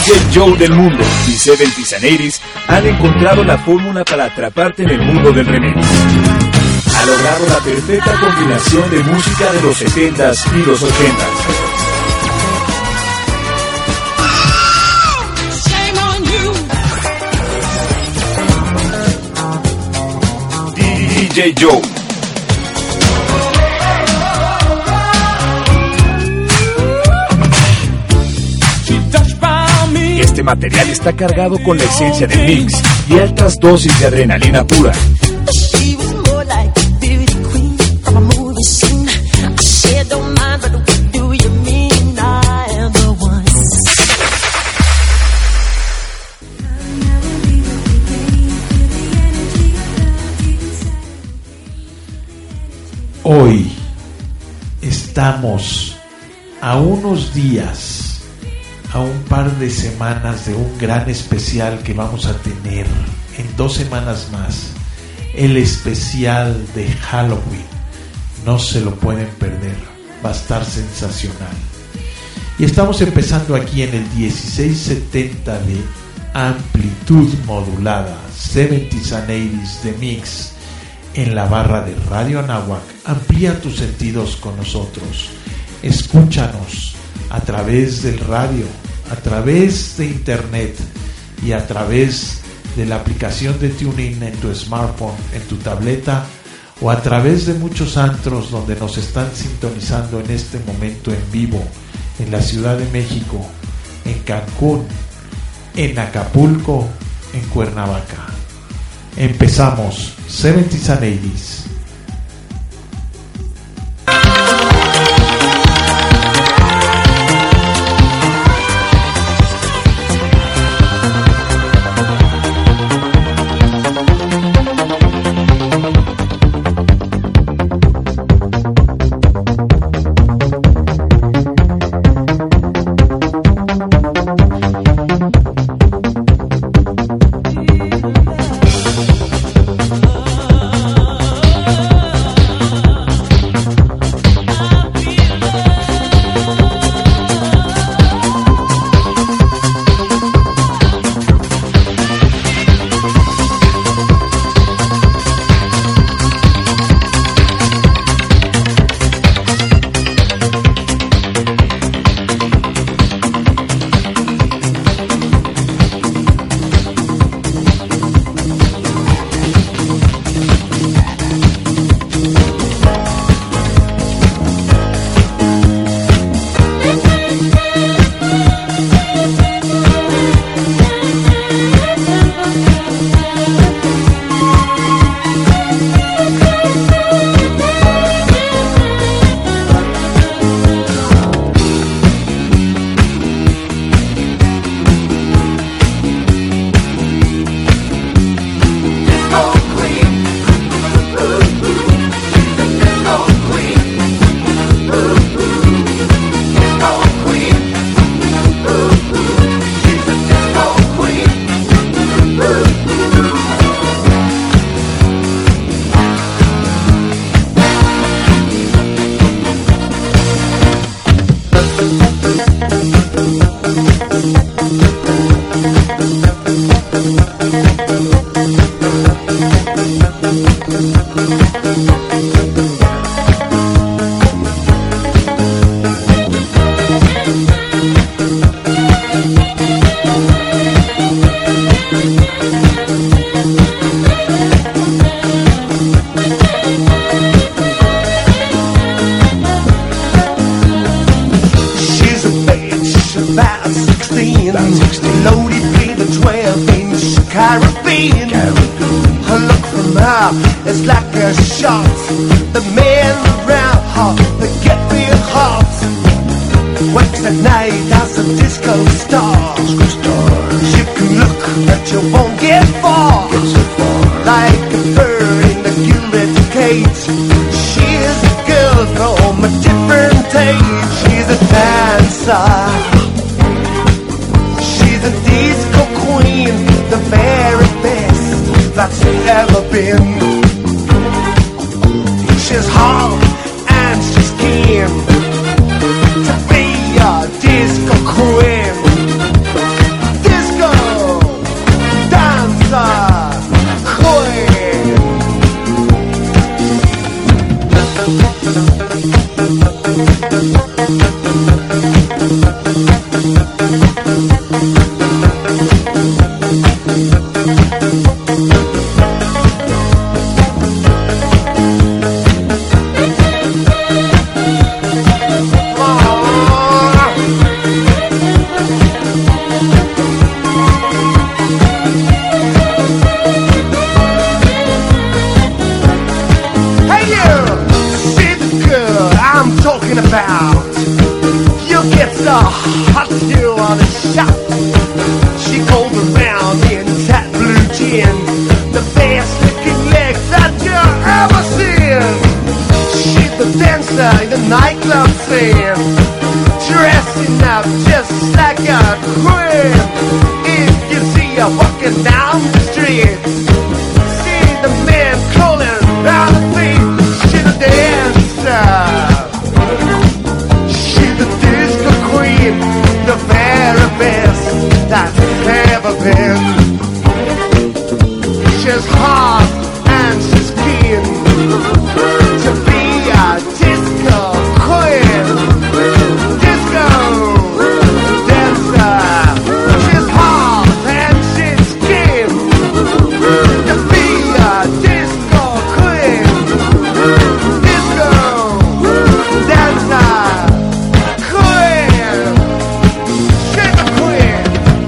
DJ Joe del mundo y 70s and 80s han encontrado la fórmula para atraparte en el mundo del remix. Ha logrado la perfecta combinación de música de los 70s y los 80s. DJ Joe. Este material está cargado con la esencia del mix y altas dosis de adrenalina pura. Hoy estamos a unos días, a un par de semanas de un gran especial que vamos a tener en 2 semanas más, el especial de Halloween. No se lo pueden perder, va a estar sensacional. Y estamos empezando aquí en el 1670 de amplitud modulada, 70s and 80s de mix, en la barra de Radio Anáhuac. Amplía tus sentidos con nosotros. Escúchanos a través del radio, a través de internet y a través de la aplicación de TuneIn en tu smartphone, en tu tableta, o a través de muchos antros donde nos están sintonizando en este momento en vivo, en la Ciudad de México, en Cancún, en Acapulco, en Cuernavaca. Empezamos 70s and 80s. talking about. You get so hot, you wanna shout. She goes around in that blue jean, the best looking legs that you've ever seen. She's the dancer in the nightclub scene, dressing up just like a queen. If you see her walking down the street, see the man crawling down the street. She's a dancer, she's the disco queen, the very best that's ever been. She's hot and she's keen to be a disco queen, disco dancer. She's hot and she's keen to be a disco queen, disco dancer, queen, she's a queen.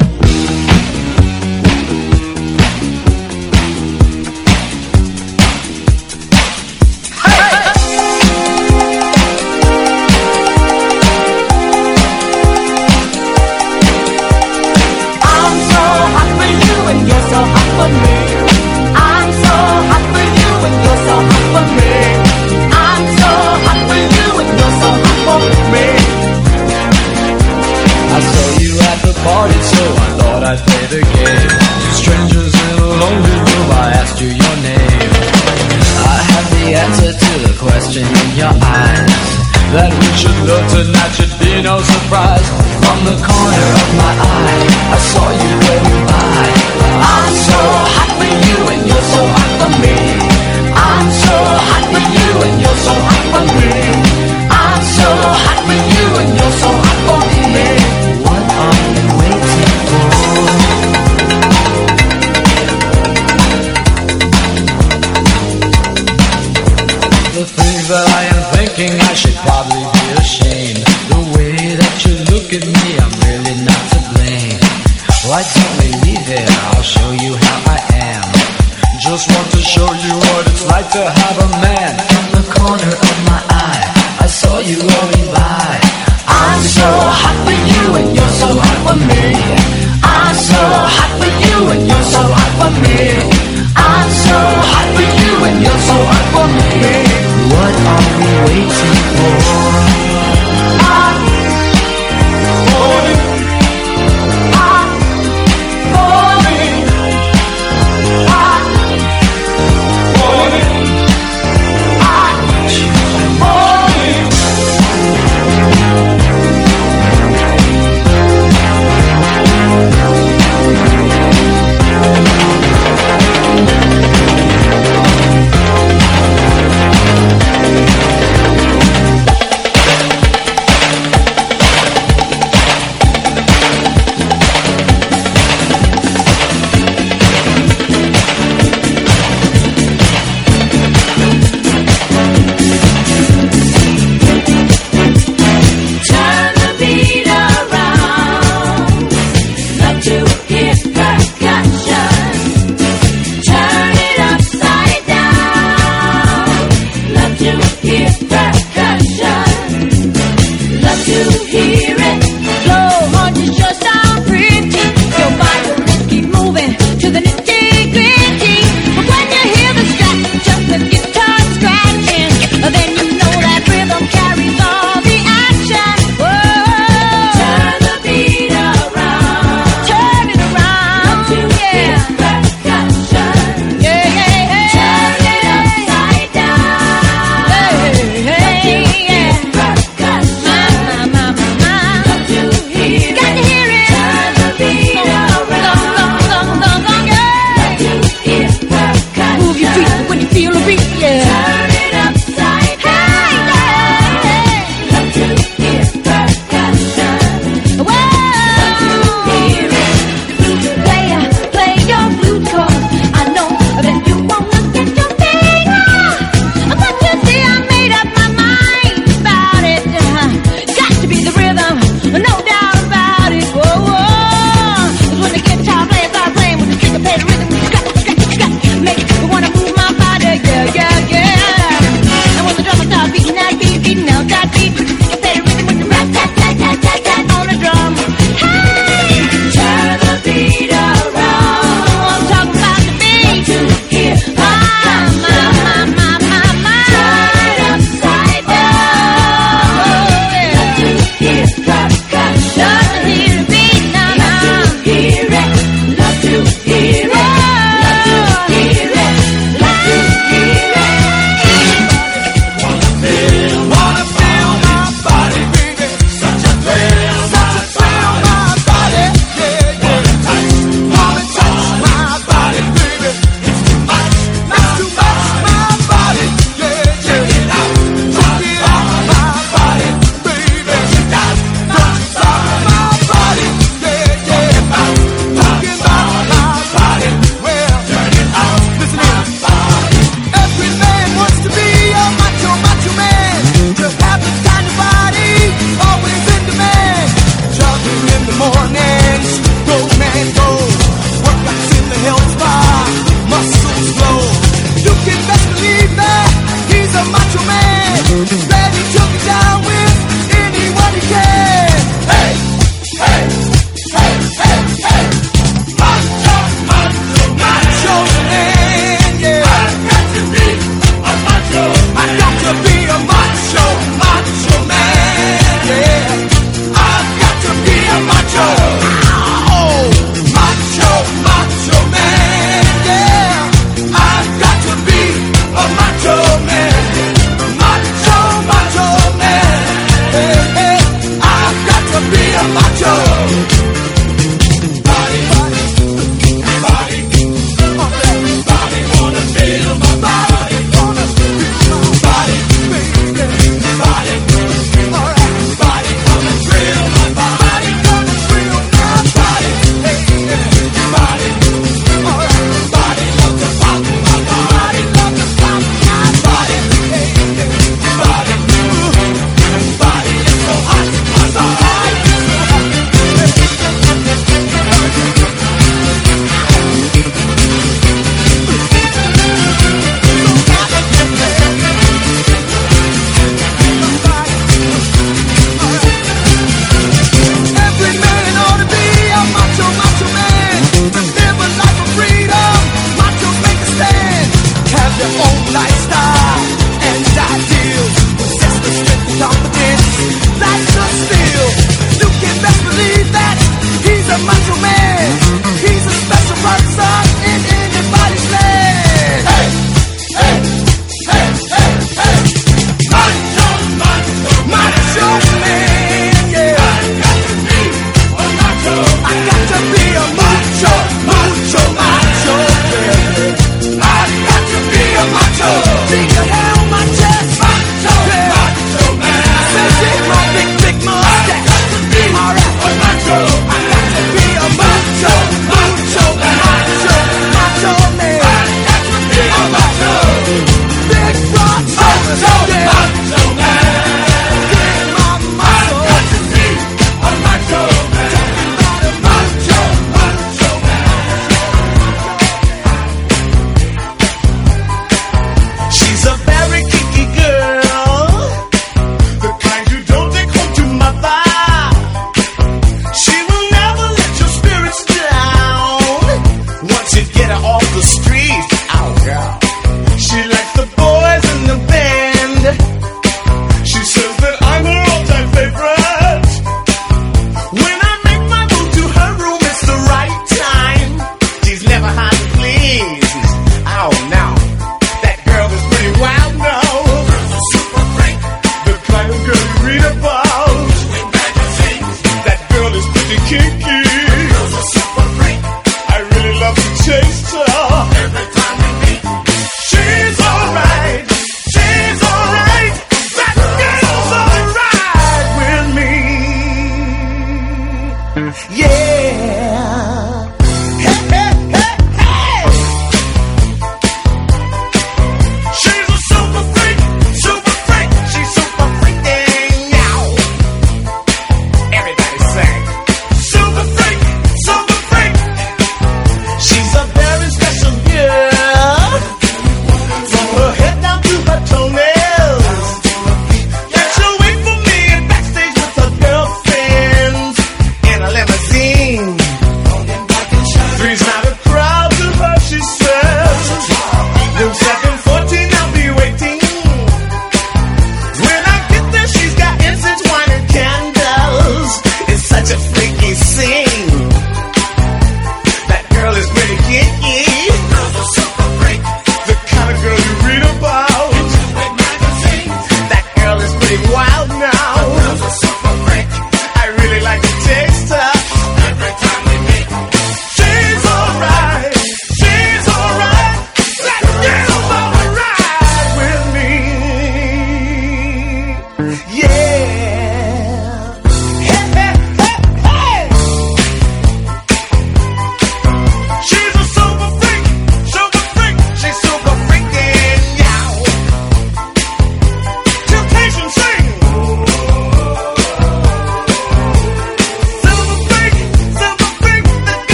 I'm so hot for you and you're so hot for me. I'm so hot for you and you're so hot for me. I'm so hot for you and you're so hot for me. I saw you at the party, so I thought I'd play the game. Strangers in a lonely room, I asked you your name. I have the answer to the question in your eyes. That we should love tonight should be no surprise. From the corner of my eye, I saw you waving by. I'm so hot for you and you're so hot for me. I'm so hot for you and you're so hot for me. I'm so hot for you and you're so hot for me. What are you waiting for? The things that I am thinking, I should probably be ashamed. The way that you look at me, I'm really not to blame. Why don't we leave it? I'll show you how I am. Just want to show you what it's like to have a man. From the corner of my eye, I saw you rolling by. I'm so hot for you and you're so hot for me. I'm so hot for you and you're so hot for me. I'm so hot for you and you're so hot for me. What are we waiting for?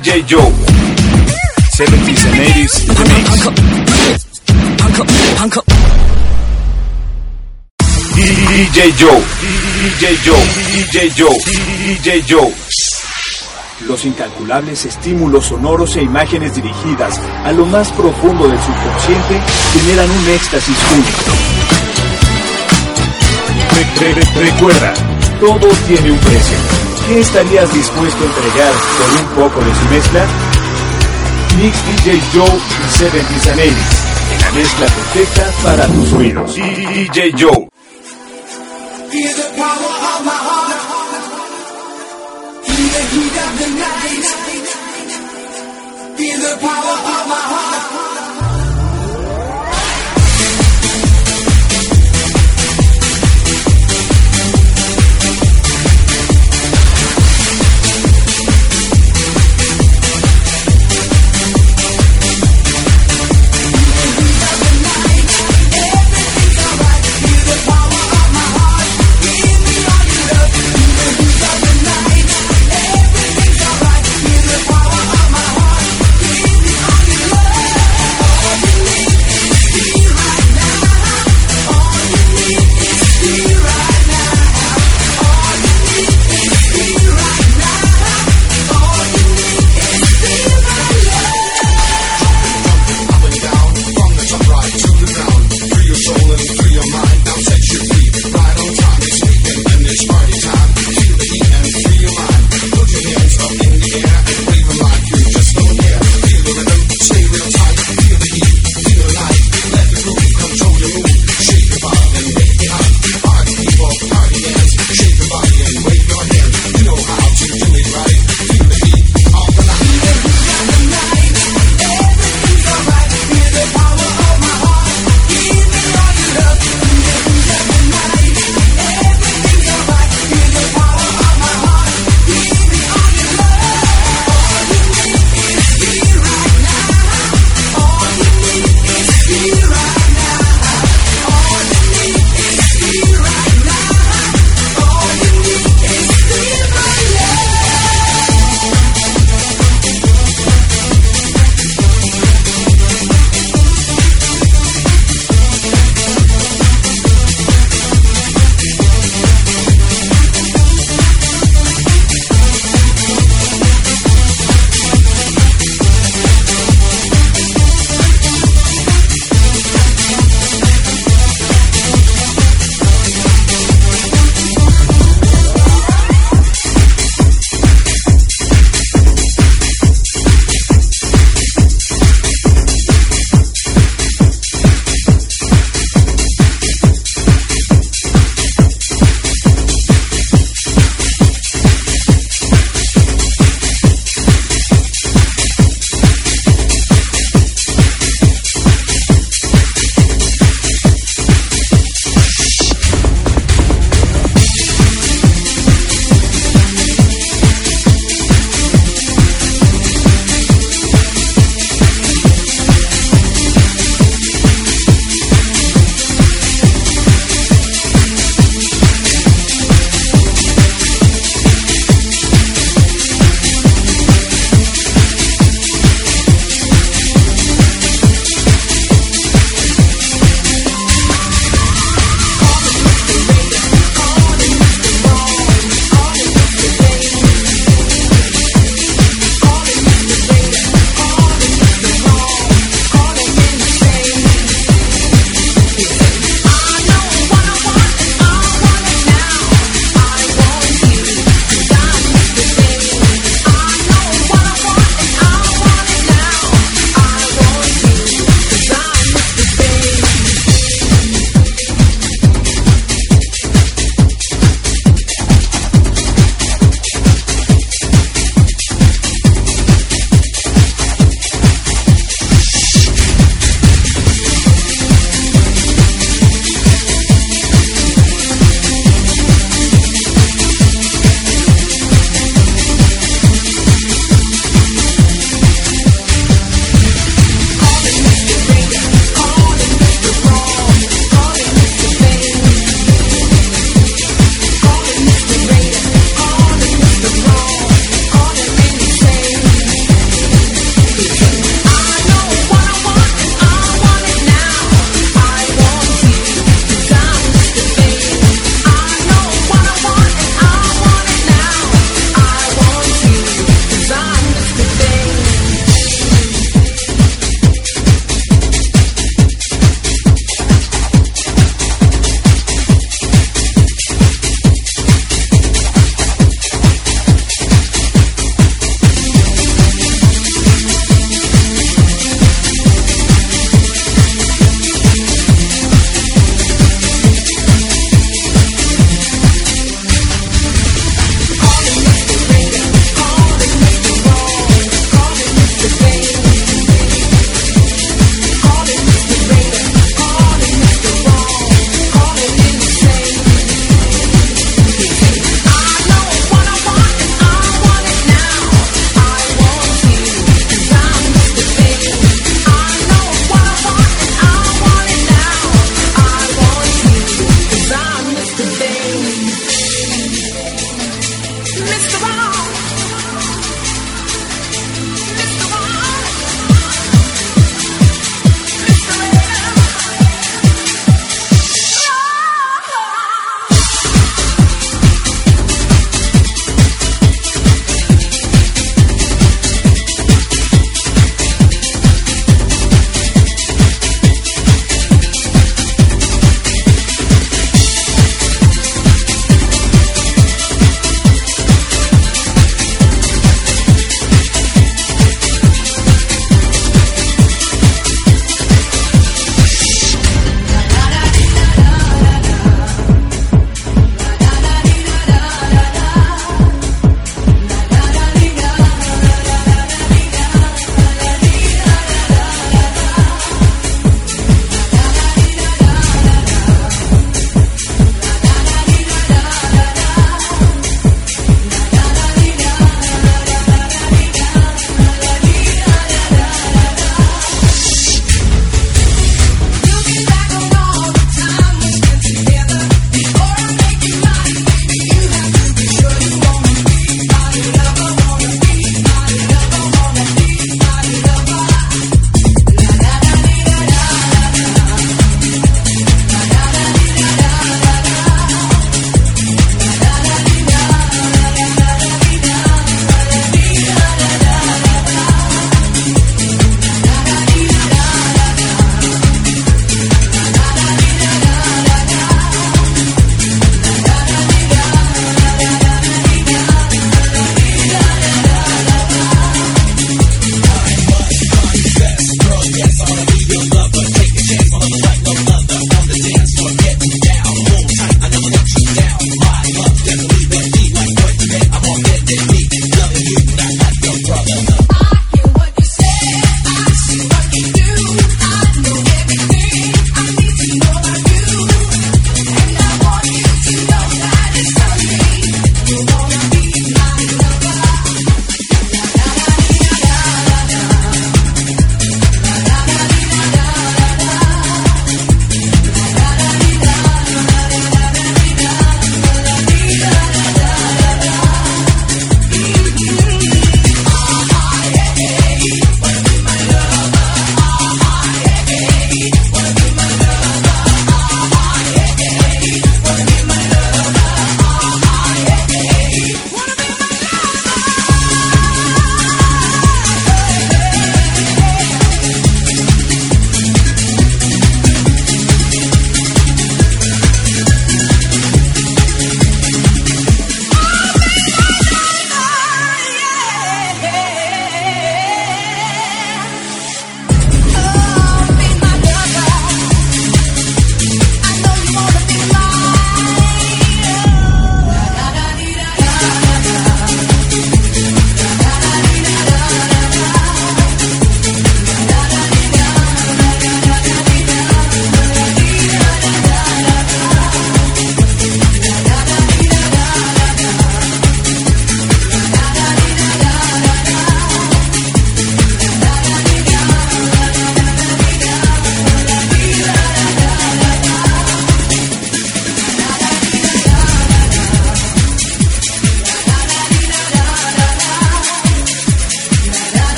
DJ Joe. 70s and 80s Remix. DJ Joe, DJ Joe, DJ Joe, DJ Joe. Los incalculables estímulos sonoros e imágenes dirigidas a lo más profundo del subconsciente generan un éxtasis único. Recuerda, todo tiene un precio. ¿Qué estarías dispuesto a entregar por un poco de su mezcla? Mix DJ Joe y 70s and 80s, la mezcla perfecta para tus oídos. DJ Joe. Feel the power of my heart. Feel the heat of the night. Feel the power of my heart.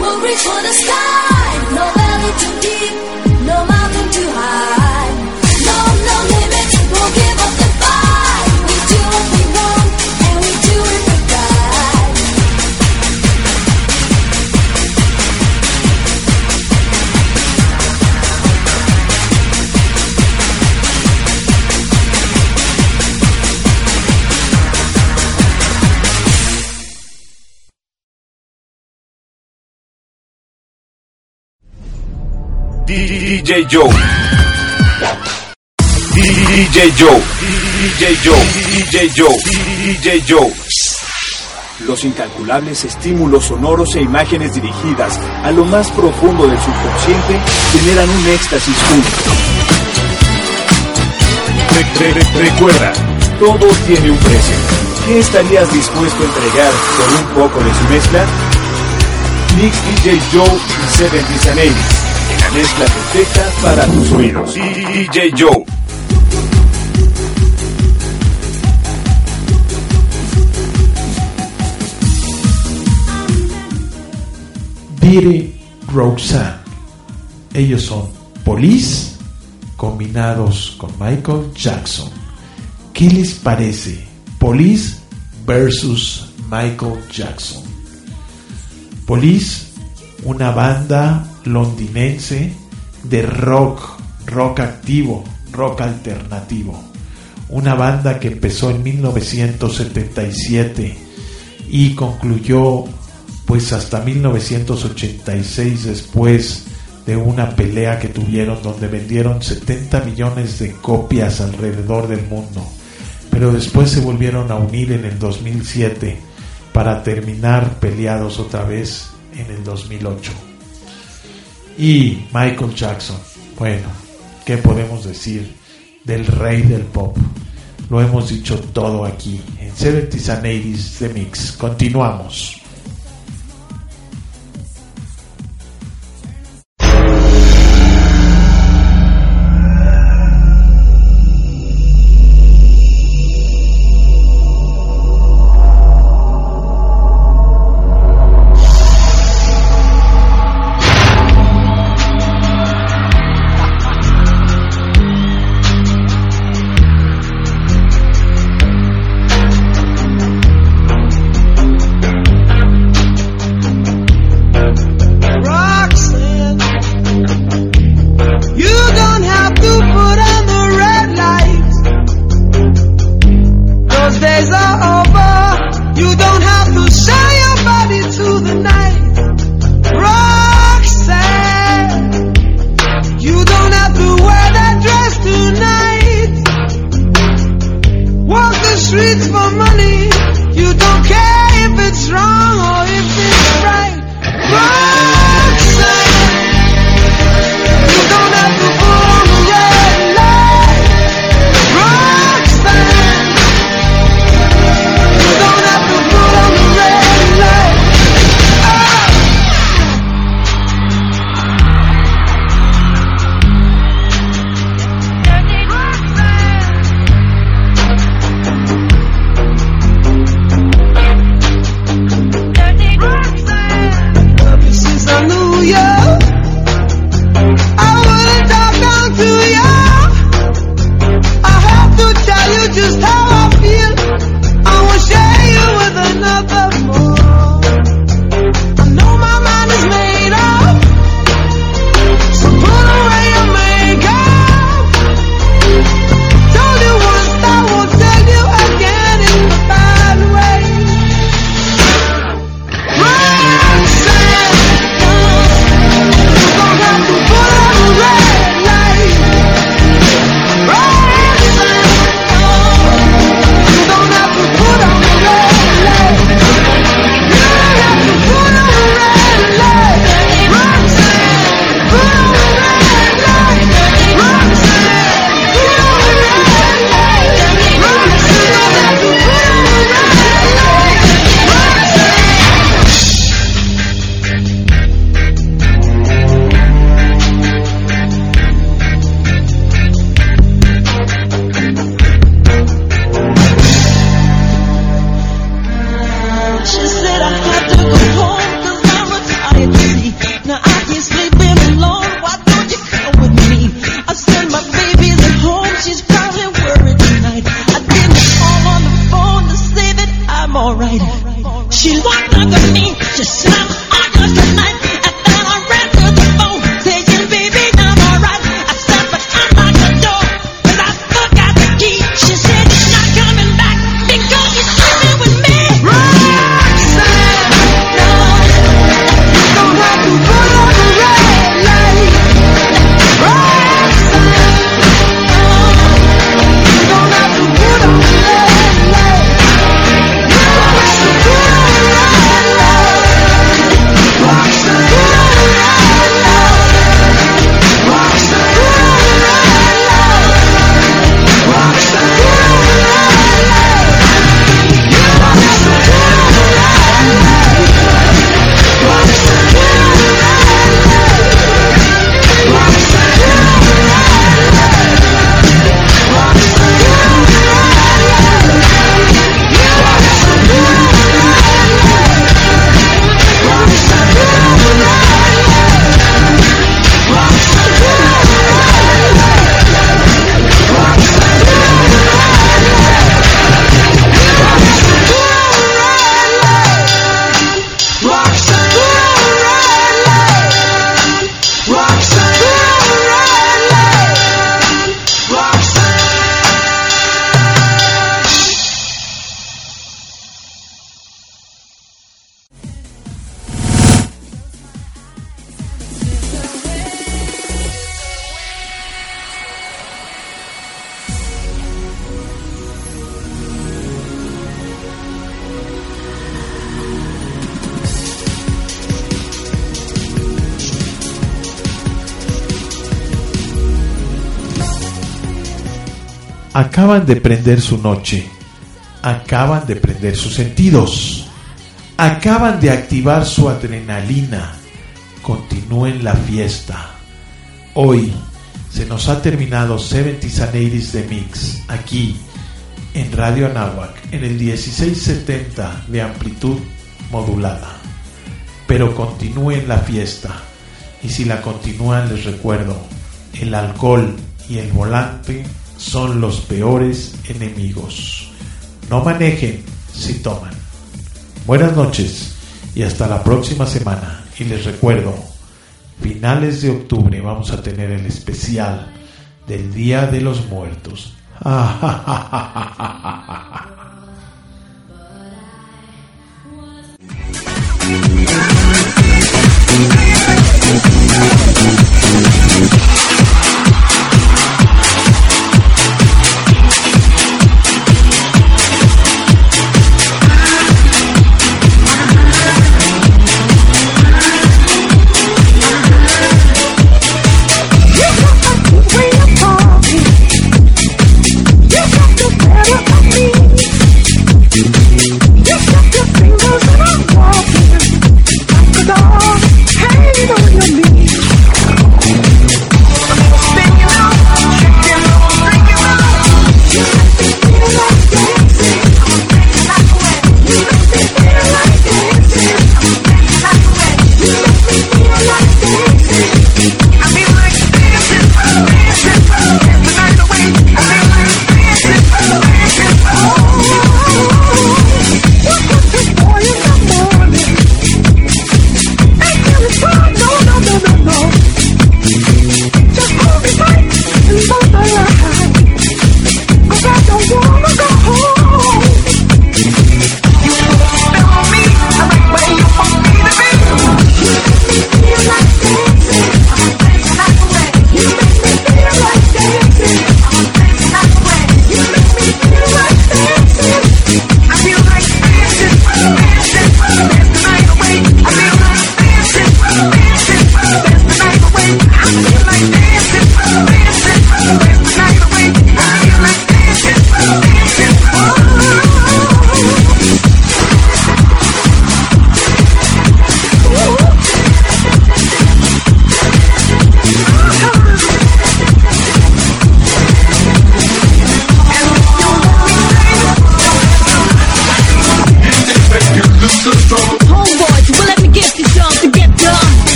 we'll reach for the sky. No valley too deep, no mountain too high. No, no limits, we'll give up the fight. We do what we want, and we do it with pride. DJ Joe. DJ Joe. DJ Joe. DJ Joe. DJ Joe. Los incalculables estímulos sonoros e imágenes dirigidas a lo más profundo del subconsciente generan un éxtasis único. Recuerda, todo tiene un precio. ¿Qué estarías dispuesto a entregar por un poco de su mezcla? Mix DJ Joe y 70s and 80s. La mezcla perfecta para tus oídos. DJ Joe. Dirty Roxanne. Ellos son Police combinados con Michael Jackson. ¿Qué les parece? Police versus Michael Jackson. Police, una banda londinense de rock activo, rock alternativo. Una banda que empezó en 1977 y concluyó pues hasta 1986, después de una pelea que tuvieron donde vendieron 70 millones de copias alrededor del mundo, pero después se volvieron a unir en el 2007 para terminar peleados otra vez en el 2008. Y Michael Jackson, bueno, ¿qué podemos decir del rey del pop? Lo hemos dicho todo aquí en 70s and 80s The Mix. Continuamos. Acaban de prender su noche, acaban de prender sus sentidos, acaban de activar su adrenalina. Continúen la fiesta. Hoy se nos ha terminado 70s and 80s de Mix aquí en Radio Anáhuac en el 1670 de amplitud modulada. Pero continúen la fiesta, y si la continúan les recuerdo, el alcohol y el volante son los peores enemigos. No manejen si toman. Buenas noches y hasta la próxima semana. Y les recuerdo, finales de octubre vamos a tener el especial del Día de los Muertos. You got your fingers and I'm walking.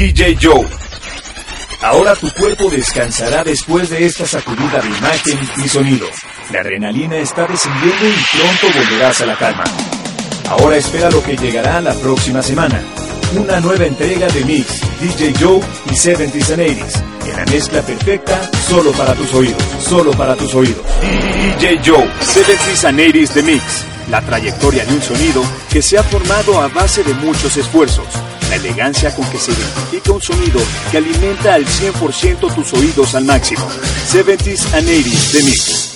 DJ Joe. Ahora tu cuerpo descansará después de esta sacudida de imagen y sonido. La adrenalina está descendiendo y pronto volverás a la calma. Ahora espera lo que llegará la próxima semana. Una nueva entrega de Mix, DJ Joe y 70s and 80s. En la mezcla perfecta, solo para tus oídos. Solo para tus oídos. DJ Joe, 70s and 80s The Mix. La trayectoria de un sonido que se ha formado a base de muchos esfuerzos. La elegancia con que se identifica un sonido que alimenta al 100% tus oídos al máximo. 70s and 80s The Mix.